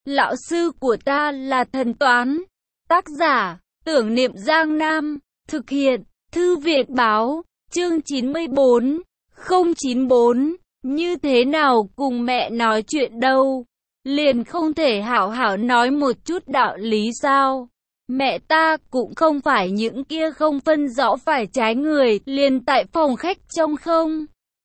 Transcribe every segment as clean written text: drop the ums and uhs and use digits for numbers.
Lão sư của ta là thần toán. Tác giả, Tưởng Niệm Giang Nam. Thực hiện, Thư viện báo, chương 94, 094. Như thế nào cùng mẹ nói chuyện đâu? Liền không thể hảo hảo nói một chút đạo lý sao? Mẹ ta cũng không phải những kia không phân rõ phải trái người, liền tại phòng khách trong không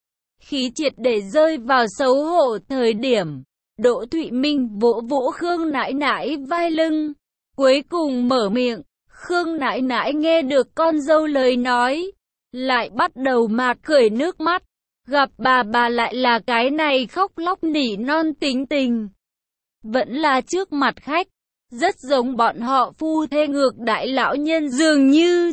khí triệt để rơi vào xấu hổ thời điểm. Đỗ Thụy Minh vỗ vỗ Khương nãi nãi vai lưng, cuối cùng mở miệng. Khương nãi nãi nghe được con dâu lời nói, lại bắt đầu mạt khởi nước mắt. Gặp bà lại là cái này khóc lóc nỉ non tính tình. Vẫn là trước mặt khách, rất giống bọn họ phu thê ngược đại lão nhân dường như.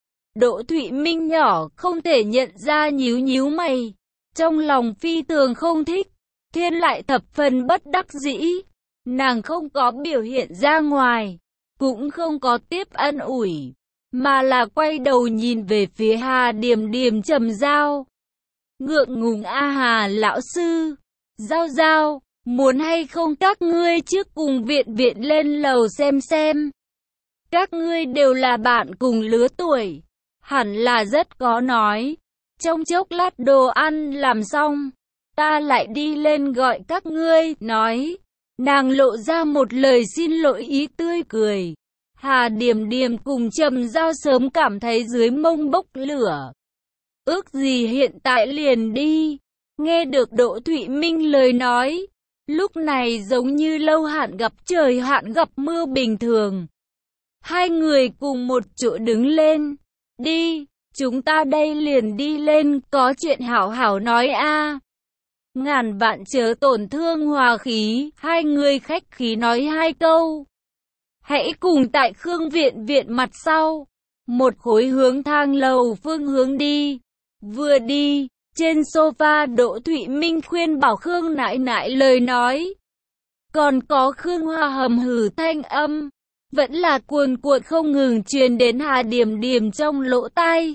Đỗ Thụy Minh nhỏ không thể nhận ra, nhíu nhíu mày, trong lòng phi thường không thích. Thiên lại thập phần bất đắc dĩ, nàng không có biểu hiện ra ngoài, cũng không có tiếp ân ủi, mà là quay đầu nhìn về phía Hà Điềm Điềm trầm giao. Ngượng ngùng a Hà lão sư, Giao Giao, muốn hay không các ngươi trước cùng viện viện lên lầu xem. Các ngươi đều là bạn cùng lứa tuổi, hẳn là rất có nói. Trong chốc lát đồ ăn làm xong, ta lại đi lên gọi các ngươi, nói. Nàng lộ ra một lời xin lỗi ý tươi cười. Hà Điềm Điềm cùng Trầm Giao sớm cảm thấy dưới mông bốc lửa. Ước gì hiện tại liền đi. Nghe được Đỗ Thụy Minh lời nói, lúc này giống như lâu hạn gặp trời hạn gặp mưa bình thường. Hai người cùng một chỗ đứng lên. Đi, chúng ta đây liền đi lên, có chuyện hảo hảo nói a. Ngàn vạn chớ tổn thương hòa khí, hai người khách khí nói hai câu. Hãy cùng tại Khương viện viện mặt sau, một khối hướng thang lầu phương hướng đi. Vừa đi, trên sofa Đỗ Thụy Minh khuyên bảo Khương nãi nãi lời nói. Còn có Khương Hoa hầm hử thanh âm, vẫn là cuồn cuộn không ngừng truyền đến Hà Điềm Điềm trong lỗ tai.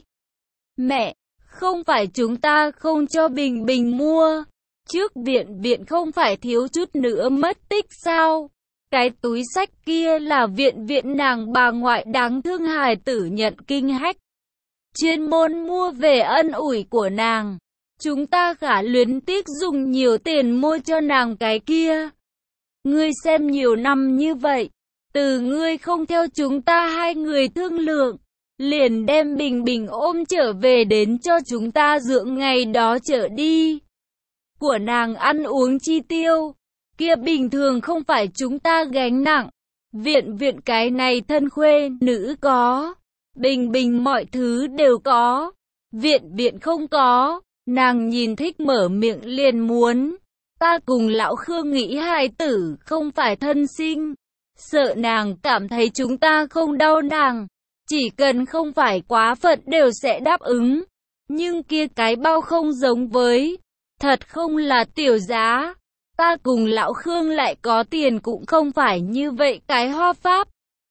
Mẹ, không phải chúng ta không cho Bình Bình mua. Trước viện viện không phải thiếu chút nữa mất tích sao? Cái túi sách kia là viện viện nàng bà ngoại đáng thương hài tử nhận kinh hách. Chuyên môn mua về ân ủi của nàng. Chúng ta khả luyến tiếc dùng nhiều tiền mua cho nàng cái kia. Ngươi xem nhiều năm như vậy, từ ngươi không theo chúng ta hai người thương lượng, liền đem Bình Bình ôm trở về đến cho chúng ta dưỡng ngày đó trở đi. Của nàng ăn uống chi tiêu, kia bình thường không phải chúng ta gánh nặng. Viện viện cái này thân khuê nữ có, Bình Bình mọi thứ đều có, viện viện không có. Nàng nhìn thích mở miệng liền muốn. Ta cùng lão Khương nghĩ hài tử không phải thân sinh, sợ nàng cảm thấy chúng ta không đau nàng, chỉ cần không phải quá phận đều sẽ đáp ứng. Nhưng kia cái bao không giống với, thật không là tiểu giá. Ta cùng lão Khương lại có tiền cũng không phải như vậy cái hoa pháp.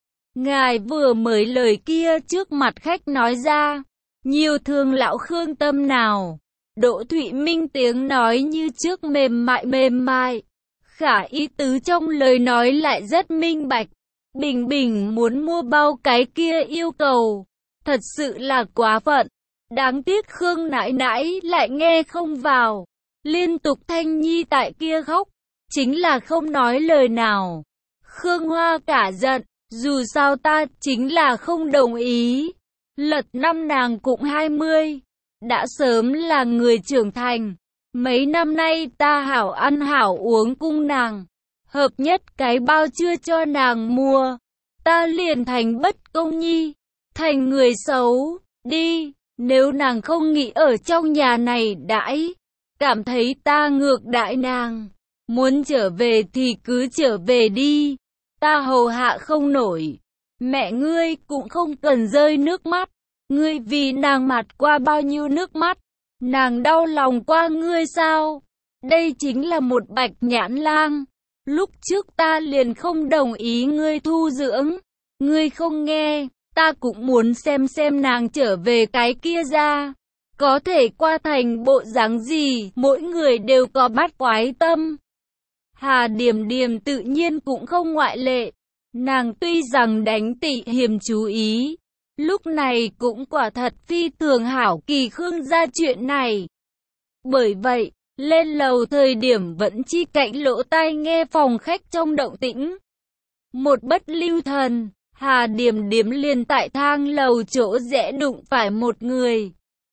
Ngài vừa mới lời kia trước mặt khách nói ra, nhiều thương lão Khương tâm nào. Đỗ Thụy Minh tiếng nói như trước mềm mại, khả ý tứ trong lời nói lại rất minh bạch. Bình Bình muốn mua bao cái kia yêu cầu, thật sự là quá phận. Đáng tiếc Khương nãi nãi lại nghe không vào, liên tục thanh nhi tại kia khóc, chính là không nói lời nào. Khương Hoa cả giận, dù sao ta chính là không đồng ý. Lật năm nàng cũng 20, đã sớm là người trưởng thành. Mấy năm nay ta hảo ăn hảo uống cung nàng, hợp nhất cái bao chưa cho nàng mua, ta liền thành bất công nhi, thành người xấu. Đi, nếu nàng không nghĩ ở trong nhà này đãi, cảm thấy ta ngược đãi nàng, muốn trở về thì cứ trở về đi, ta hầu hạ không nổi. Mẹ ngươi cũng không cần rơi nước mắt, ngươi vì nàng mặt qua bao nhiêu nước mắt, nàng đau lòng qua ngươi sao? Đây chính là một bạch nhãn lang. Lúc trước ta liền không đồng ý ngươi thu dưỡng, ngươi không nghe, ta cũng muốn xem nàng trở về cái kia ra, có thể qua thành bộ dáng gì, mỗi người đều có bắt quái tâm. Hà Điềm Điềm tự nhiên cũng không ngoại lệ. Nàng tuy rằng đánh Tị Hiềm chú ý, lúc này cũng quả thật phi thường hảo kỳ Khương gia chuyện này. Bởi vậy, lên lầu thời điểm vẫn chi cạnh lỗ tai nghe phòng khách trong động tĩnh. Một bất lưu thần, Hà Điềm Điềm liền tại thang lầu chỗ rẽ đụng phải một người.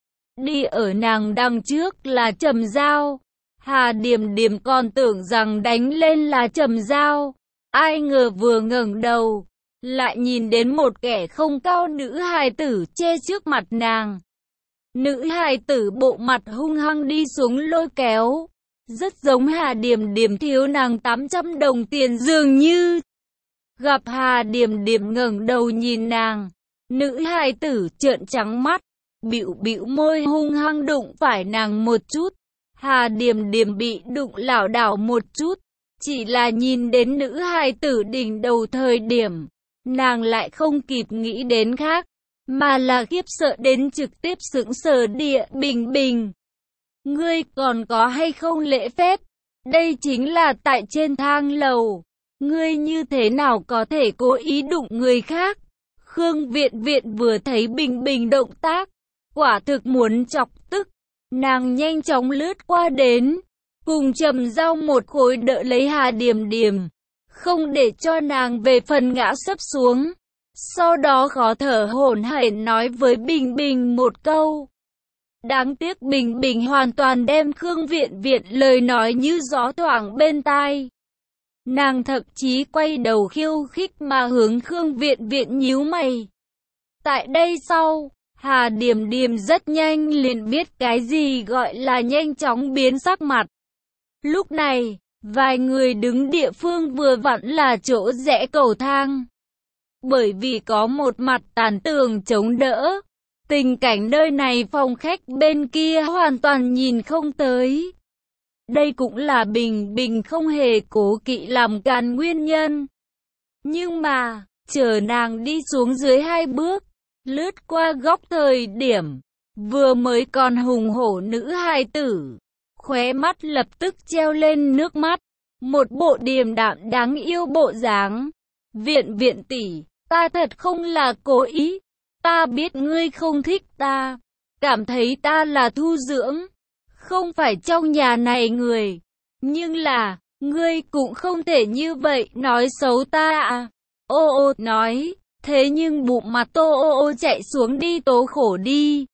Đi ở nàng đằng trước là Trầm Giao. Hà Điềm Điềm còn tưởng rằng đánh lên là Trầm Giao. Ai ngờ vừa ngẩng đầu, lại nhìn đến một kẻ không cao nữ hài tử che trước mặt nàng. Nữ hài tử bộ mặt hung hăng đi xuống lôi kéo. Rất giống Hà Điềm Điềm thiếu nàng 800 đồng tiền dường như. Gặp Hà Điềm Điềm ngẩng đầu nhìn nàng, nữ hài tử trợn trắng mắt, bĩu bĩu môi hung hăng đụng phải nàng một chút. Hà Điềm Điềm bị đụng lảo đảo một chút, chỉ là nhìn đến nữ hài tử đỉnh đầu thời điểm, nàng lại không kịp nghĩ đến khác, mà là khiếp sợ đến trực tiếp sững sờ địa Bình Bình. Ngươi còn có hay không lễ phép? Đây chính là tại trên thang lầu. Ngươi như thế nào có thể cố ý đụng người khác? Khương Viện Viện vừa thấy Bình Bình động tác, quả thực muốn chọc tức. Nàng nhanh chóng lướt qua đến, cùng Trầm Giao một khối đỡ lấy Hà Điềm Điềm, không để cho nàng về phần ngã sấp xuống. Sau đó khó thở hổn hển nói với Bình Bình một câu. Đáng tiếc Bình Bình hoàn toàn đem Khương Viện Viện lời nói như gió thoảng bên tai. Nàng thậm chí quay đầu khiêu khích mà hướng Khương Viện Viện nhíu mày. Tại đây sau, Hà Điềm Điềm rất nhanh liền biết cái gì gọi là nhanh chóng biến sắc mặt. Lúc này, vài người đứng địa phương vừa vặn là chỗ rẽ cầu thang. Bởi vì có một mặt tàn tường chống đỡ, tình cảnh nơi này phòng khách bên kia hoàn toàn nhìn không tới. Đây cũng là Bình Bình không hề cố kỵ làm càn nguyên nhân. Nhưng mà, chờ nàng đi xuống dưới 2 bước, lướt qua góc thời điểm, vừa mới còn hùng hổ nữ hài tử, khóe mắt lập tức treo lên nước mắt, một bộ điềm đạm đáng yêu bộ dáng. Viện Viện tỷ, ta thật không là cố ý, ta biết ngươi không thích ta, cảm thấy ta là thu dưỡng, không phải trong nhà này người, nhưng là, ngươi cũng không thể như vậy nói xấu ta à. Ô ô nói, thế nhưng bụng mặt Tô ô ô chạy xuống đi tố khổ đi.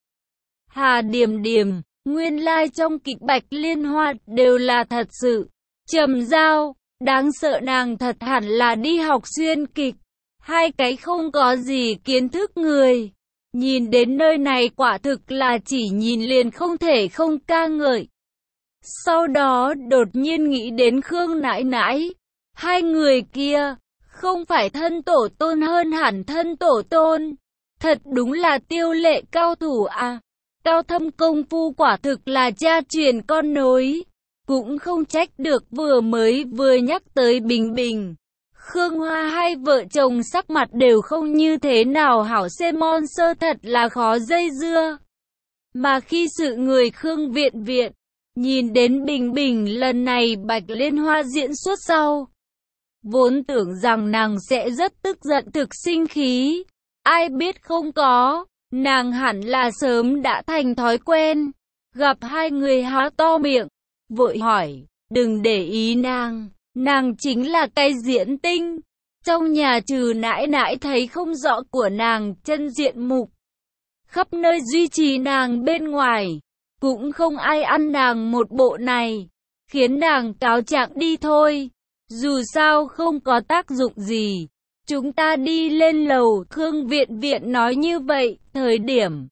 Hà Điềm Điềm, nguyên lai trong kịch Bạch Liên Hoa đều là thật sự. Trầm Giao, đáng sợ nàng thật hẳn là đi học xuyên kịch. Hai cái không có gì kiến thức người. Nhìn đến nơi này quả thực là chỉ nhìn liền không thể không ca ngợi. Sau đó đột nhiên nghĩ đến Khương nãi nãi. Hai người kia, không phải thân tổ tôn hơn hẳn thân tổ tôn. Thật đúng là tiêu lệ cao thủ à. Cao thâm công phu quả thực là cha truyền con nối. Cũng không trách được vừa nhắc tới Bình Bình. Khương Hoa hai vợ chồng sắc mặt đều không như thế nào hảo Semon sơ thật là khó dây dưa. Mà khi sự người Khương Viện Viện, nhìn đến Bình Bình lần này Bạch Liên Hoa diễn xuất sau. Vốn tưởng rằng nàng sẽ rất tức giận thực sinh khí. Ai biết không có, nàng hẳn là sớm đã thành thói quen. Gặp hai người há to miệng, vội hỏi, đừng để ý nàng chính là cái diễn tinh. Trong nhà trừ nãi nãi thấy không rõ của nàng chân diện mục, khắp nơi duy trì nàng bên ngoài, cũng không ai ăn nàng một bộ này, khiến nàng cáo trạng đi thôi. Dù sao không có tác dụng gì, chúng ta đi lên lầu. Khương Viện Viện nói như vậy, thời điểm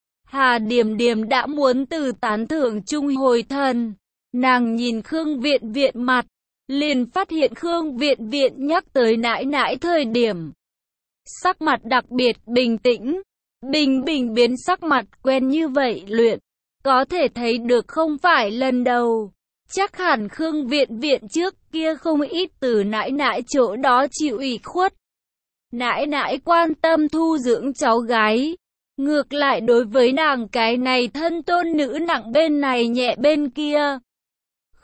Hà Điềm Điềm đã muốn từ tán thưởng chung hồi thần. Nàng nhìn Khương Viện Viện mặt, liền phát hiện Khương Viện Viện nhắc tới nãi nãi thời điểm. Sắc mặt đặc biệt bình tĩnh, Bình Bình biến sắc mặt quen như vậy luyện. Có thể thấy được không phải lần đầu. Chắc hẳn Khương Viện Viện trước kia không ít từ nãi nãi chỗ đó chịu ủy khuất. Nãi nãi quan tâm thu dưỡng cháu gái. Ngược lại đối với nàng cái này thân tôn nữ nặng bên này nhẹ bên kia.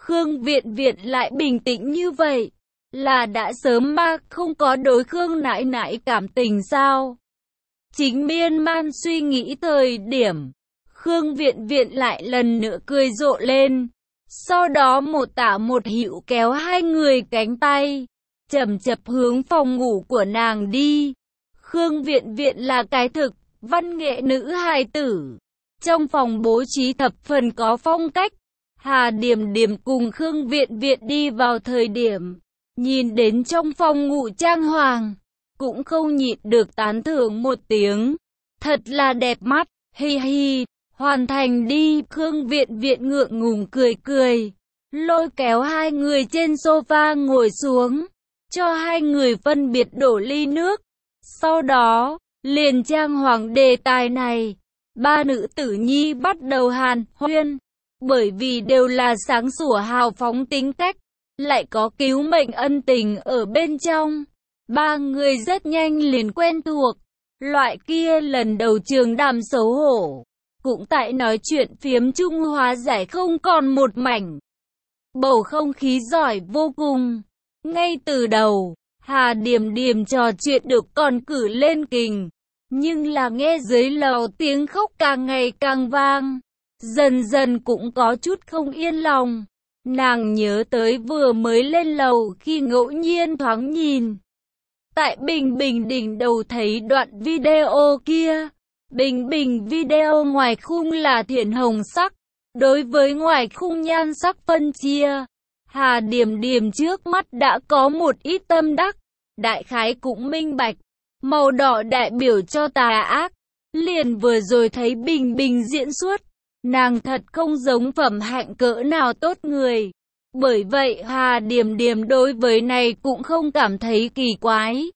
Khương Viện Viện lại bình tĩnh như vậy, là đã sớm mà không có đối Khương nãi nãi cảm tình sao? Chính miên man suy nghĩ thời điểm, Khương Viện Viện lại lần nữa cười rộ lên. Sau đó một tả một hữu kéo hai người cánh tay, chậm chậm hướng phòng ngủ của nàng đi. Khương Viện Viện là cái thực, văn nghệ nữ hài tử. Trong phòng bố trí thập phần có phong cách. Hà Điềm Điềm cùng Khương Viện Viện đi vào thời điểm, nhìn đến trong phòng ngủ trang hoàng, cũng không nhịn được tán thưởng một tiếng. Thật là đẹp mắt, hi hi. Hoàn thành đi, Khương Viện Viện ngượng ngùng cười cười, lôi kéo hai người trên sofa ngồi xuống, cho hai người phân biệt đổ ly nước. Sau đó, liền trang hoàng đề tài này, ba nữ tử nhi bắt đầu hàn huyên, bởi vì đều là sáng sủa hào phóng tính cách, lại có cứu mệnh ân tình ở bên trong. Ba người rất nhanh liền quen thuộc, loại kia lần đầu trường đàm xấu hổ. Cũng tại nói chuyện phiếm chung hóa giải không còn một mảnh. Bầu không khí giỏi vô cùng. Ngay từ đầu, Hà Điềm Điềm trò chuyện được còn cử lên kình. Nhưng là nghe dưới lầu tiếng khóc càng ngày càng vang. Dần dần cũng có chút không yên lòng. Nàng nhớ tới vừa mới lên lầu khi ngẫu nhiên thoáng nhìn. Tại Bình Bình đỉnh đầu thấy đoạn video kia. Bình Bình video ngoài khung là thiển hồng sắc, đối với ngoài khung nhan sắc phân chia, Hà Điềm Điềm trước mắt đã có một ít tâm đắc, đại khái cũng minh bạch, màu đỏ đại biểu cho tà ác, liền vừa rồi thấy Bình Bình diễn xuất, nàng thật không giống phẩm hạnh cỡ nào tốt người, bởi vậy Hà Điềm Điềm đối với này cũng không cảm thấy kỳ quái.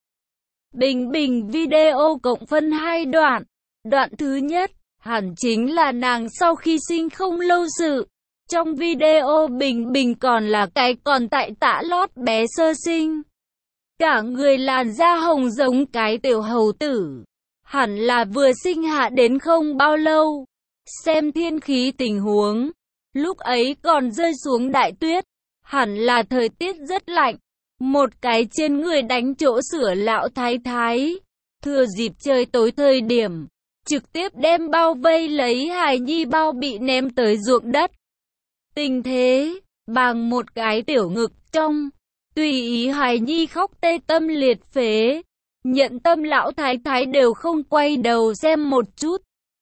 Bình Bình video cộng phân hai đoạn. Đoạn thứ nhất, hẳn chính là nàng sau khi sinh không lâu sự. Trong video Bình Bình còn là cái còn tại tã lót bé sơ sinh. Cả người làn da hồng giống cái tiểu hầu tử. Hẳn là vừa sinh hạ đến không bao lâu. Xem thiên khí tình huống. Lúc ấy còn rơi xuống đại tuyết. Hẳn là thời tiết rất lạnh. Một cái trên người đánh chỗ sửa lão thái thái. Thừa dịp trời tối thời điểm. Trực tiếp đem bao vây lấy hài nhi bao bị ném tới ruộng đất. Tình thế, bằng một cái tiểu ngực trong, tùy ý hài nhi khóc tê tâm liệt phế. Nhận tâm lão thái thái đều không quay đầu xem một chút.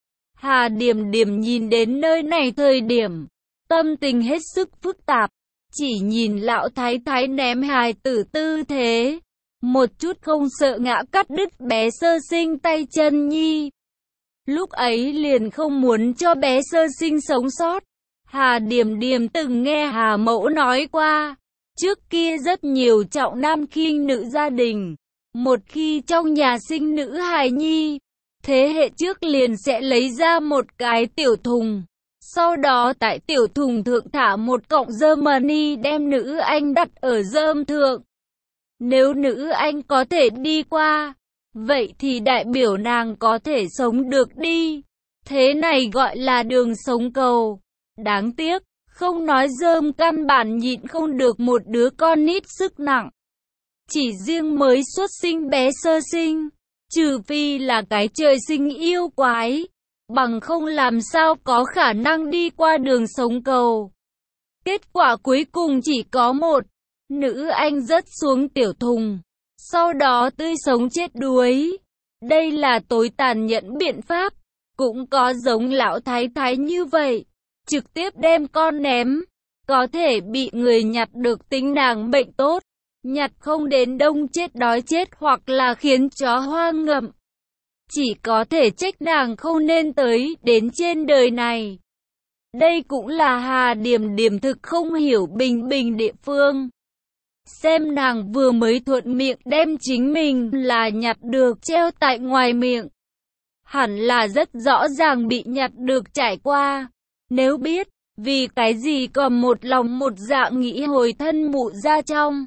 Hà Điềm Điềm nhìn đến nơi này thời điểm, tâm tình hết sức phức tạp. Chỉ nhìn lão thái thái ném hài tử tư thế, một chút không sợ ngã cắt đứt bé sơ sinh tay chân nhi. Lúc ấy liền không muốn cho bé sơ sinh sống sót. Hà Điềm Điềm từng nghe Hà Mẫu nói qua, trước kia rất nhiều trọng nam khinh nữ gia đình, một khi trong nhà sinh nữ hài nhi, thế hệ trước liền sẽ lấy ra một cái tiểu thùng, sau đó tại tiểu thùng thượng thả một cọng rơm mani đem nữ anh đặt ở rơm thượng. Nếu nữ anh có thể đi qua, vậy thì đại biểu nàng có thể sống được đi. Thế này gọi là đường sống cầu. Đáng tiếc, không nói rơm căn bản nhịn không được một đứa con nít sức nặng. Chỉ riêng mới xuất sinh bé sơ sinh, trừ phi là cái trời sinh yêu quái, bằng không làm sao có khả năng đi qua đường sống cầu. Kết quả cuối cùng chỉ có một, nữ anh rớt xuống tiểu thùng. Sau đó tươi sống chết đuối. Đây là tối tàn nhẫn biện pháp. Cũng có giống lão thái thái như vậy. Trực tiếp đem con ném. Có thể bị người nhặt được tính nàng bệnh tốt. Nhặt không đến đông chết đói chết hoặc là khiến chó hoang ngậm. Chỉ có thể trách nàng không nên tới đến trên đời này. Đây cũng là Hà Điềm Điềm thực không hiểu Bình Bình địa phương. Xem nàng vừa mới thuận miệng đem chính mình là nhặt được treo tại ngoài miệng. Hẳn là rất rõ ràng bị nhặt được trải qua. Nếu biết, vì cái gì còn một lòng một dạ nghĩ hồi thân mụ ra trong.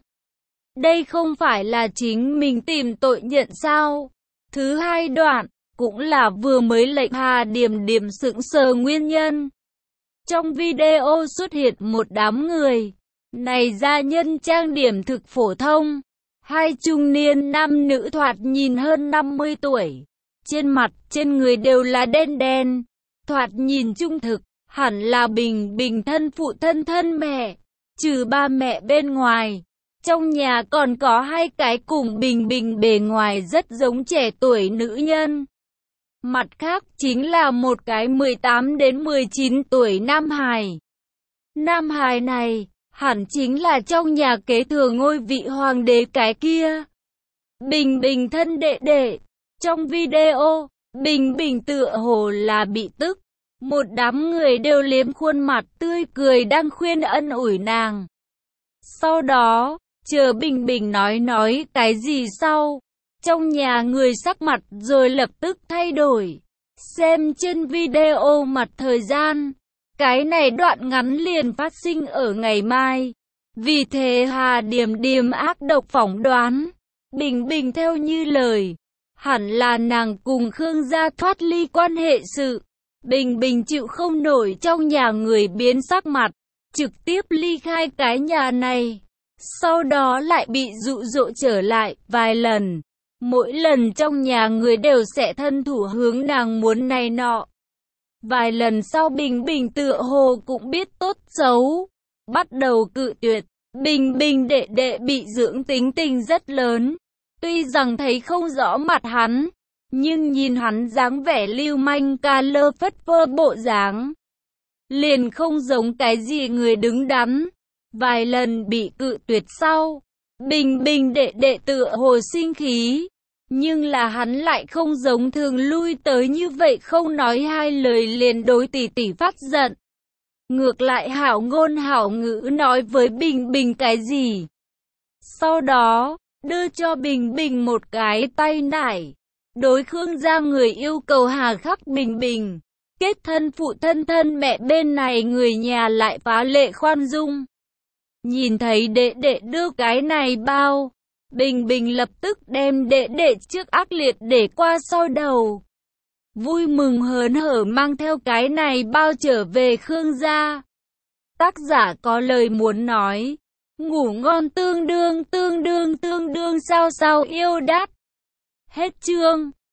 Đây không phải là chính mình tìm tội nhận sao. Thứ hai đoạn, cũng là vừa mới lệnh Hà Điềm Điềm sững sờ nguyên nhân. Trong video xuất hiện một đám người. Này gia nhân trang điểm thực phổ thông. Hai trung niên nam nữ thoạt nhìn hơn 50 tuổi. Trên mặt, trên người đều là đen đen. Thoạt nhìn trung thực, hẳn là Bình Bình thân phụ thân mẹ. Trừ ba mẹ bên ngoài. Trong nhà còn có hai cái cùng Bình Bình bề ngoài rất giống trẻ tuổi nữ nhân. Mặt khác chính là một cái 18 đến 19 tuổi nam hài. Nam hài này, hẳn chính là trong nhà kế thừa ngôi vị hoàng đế cái kia. Bình Bình thân đệ đệ. Trong video, Bình Bình tựa hồ là bị tức. Một đám người đều liếm khuôn mặt tươi cười đang khuyên ân ủi nàng. Sau đó, chờ Bình Bình nói cái gì sau. Trong nhà người sắc mặt rồi lập tức thay đổi. Xem trên video mặt thời gian. Cái này đoạn ngắn liền phát sinh ở ngày mai. Vì thế Hà Điềm Điềm ác độc phỏng đoán. Bình Bình theo như lời. Hẳn là nàng cùng Khương gia thoát ly quan hệ sự. Bình Bình chịu không nổi trong nhà người biến sắc mặt. Trực tiếp ly khai cái nhà này. Sau đó lại bị dụ dỗ trở lại vài lần. Mỗi lần trong nhà người đều sẽ thân thủ hướng nàng muốn này nọ. Vài lần sau Bình Bình tựa hồ cũng biết tốt xấu. Bắt đầu cự tuyệt. Bình Bình đệ đệ bị dưỡng tính tình rất lớn. Tuy rằng thấy không rõ mặt hắn. Nhưng nhìn hắn dáng vẻ lưu manh ca lơ phất phơ bộ dáng. Liền không giống cái gì người đứng đắn. Vài lần bị cự tuyệt sau. Bình Bình đệ đệ tựa hồ sinh khí. Nhưng là hắn lại không giống thường lui tới như vậy, không nói hai lời liền đối tỷ tỷ phát giận. Ngược lại hảo ngôn hảo ngữ nói với Bình Bình cái gì. Sau đó, đưa cho Bình Bình một cái tay nải. Đối Khương gia người yêu cầu hà khắc Bình Bình. Kết thân phụ thân mẹ bên này người nhà lại phá lệ khoan dung. Nhìn thấy đệ đệ đưa cái này bao. Bình Bình lập tức đem đệ đệ trước ác liệt để qua sau đầu. Vui mừng hớn hở mang theo cái này bao trở về Khương gia. Tác giả có lời muốn nói. Ngủ ngon tương đương sao yêu đát. Hết chương.